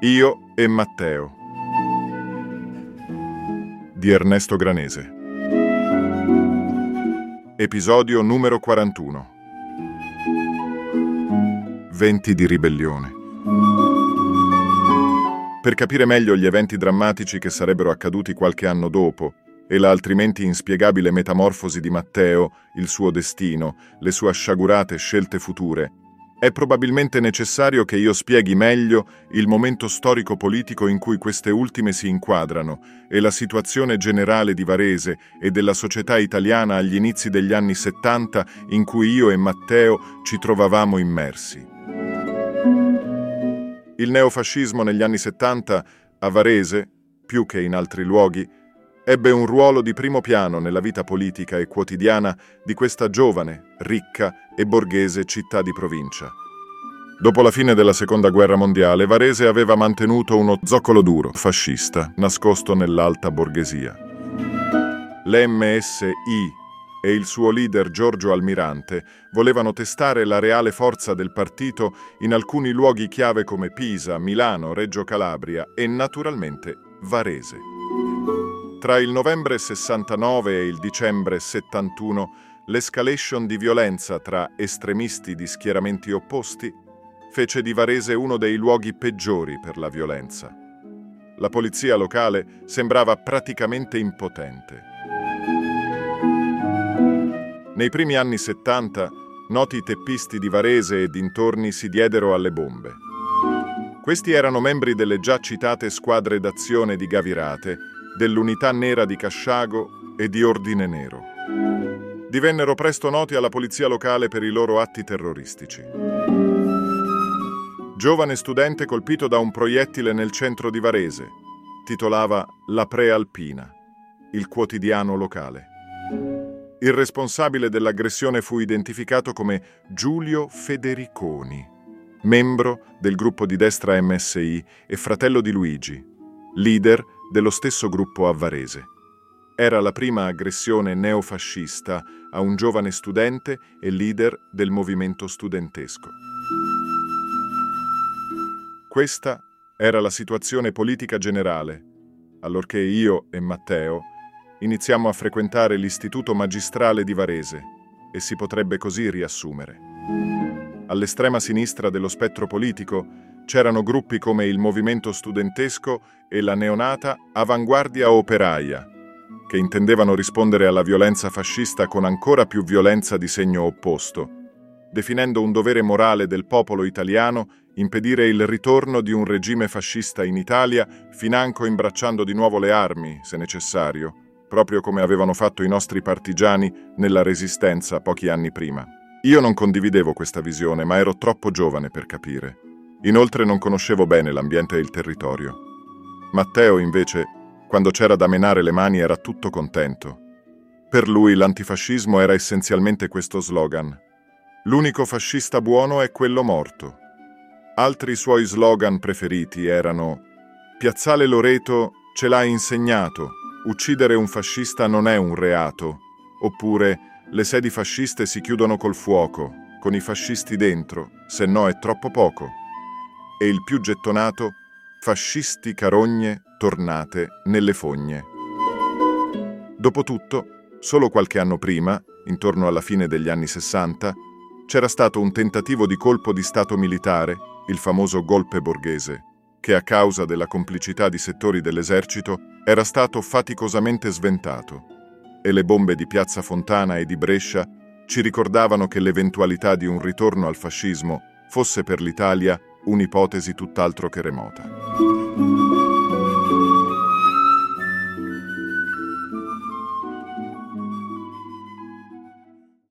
Io e Matteo di Ernesto Granese. Episodio numero 41. Venti di ribellione. Per capire meglio gli eventi drammatici che sarebbero accaduti qualche anno dopo e la altrimenti inspiegabile metamorfosi di Matteo, il suo destino, le sue sciagurate scelte future, è probabilmente necessario che io spieghi meglio il momento storico-politico in cui queste ultime si inquadrano e la situazione generale di Varese e della società italiana agli inizi degli anni 70 in cui io e Matteo ci trovavamo immersi. Il neofascismo negli anni 70 a Varese, più che in altri luoghi, ebbe un ruolo di primo piano nella vita politica e quotidiana di questa giovane, ricca e borghese città di provincia. Dopo la fine della Seconda Guerra Mondiale, Varese aveva mantenuto uno zoccolo duro, fascista, nascosto nell'alta borghesia. L'MSI e il suo leader Giorgio Almirante volevano testare la reale forza del partito in alcuni luoghi chiave come Pisa, Milano, Reggio Calabria e naturalmente Varese. Tra il novembre 69 e il dicembre 71, l'escalation di violenza tra estremisti di schieramenti opposti fece di Varese uno dei luoghi peggiori per la violenza. La polizia locale sembrava praticamente impotente. Nei primi anni 70, noti teppisti di Varese e dintorni si diedero alle bombe. Questi erano membri delle già citate squadre d'azione di Gavirate, dell'Unità Nera di Casciago e di Ordine Nero. Divennero presto noti alla polizia locale per i loro atti terroristici. Giovane studente colpito da un proiettile nel centro di Varese, titolava La Prealpina, il quotidiano locale. Il responsabile dell'aggressione fu identificato come Giulio Federiconi, membro del gruppo di destra MSI e fratello di Luigi, leader dello stesso gruppo a Varese. Era la prima aggressione neofascista a un giovane studente e leader del movimento studentesco. Questa era la situazione politica generale, allorché io e Matteo iniziamo a frequentare l'Istituto Magistrale di Varese e si potrebbe così riassumere. All'estrema sinistra dello spettro politico c'erano gruppi come il Movimento Studentesco e la neonata Avanguardia Operaia, che intendevano rispondere alla violenza fascista con ancora più violenza di segno opposto, definendo un dovere morale del popolo italiano impedire il ritorno di un regime fascista in Italia, financo imbracciando di nuovo le armi, se necessario, proprio come avevano fatto i nostri partigiani nella Resistenza pochi anni prima. Io non condividevo questa visione, ma ero troppo giovane per capire. Inoltre non conoscevo bene l'ambiente e il territorio. Matteo, invece, quando c'era da menare le mani era tutto contento. Per lui l'antifascismo era essenzialmente questo slogan: l'unico fascista buono è quello morto. Altri suoi slogan preferiti erano: Piazzale Loreto ce l'ha insegnato, uccidere un fascista non è un reato, oppure le sedi fasciste si chiudono col fuoco, con i fascisti dentro, se no è troppo poco. E il più gettonato: fascisti carogne tornate nelle fogne. Dopotutto, solo qualche anno prima, intorno alla fine degli anni 60, c'era stato un tentativo di colpo di stato militare, il famoso golpe borghese, che a causa della complicità di settori dell'esercito era stato faticosamente sventato, e le bombe di Piazza Fontana e di Brescia ci ricordavano che l'eventualità di un ritorno al fascismo fosse per l'Italia un'ipotesi tutt'altro che remota.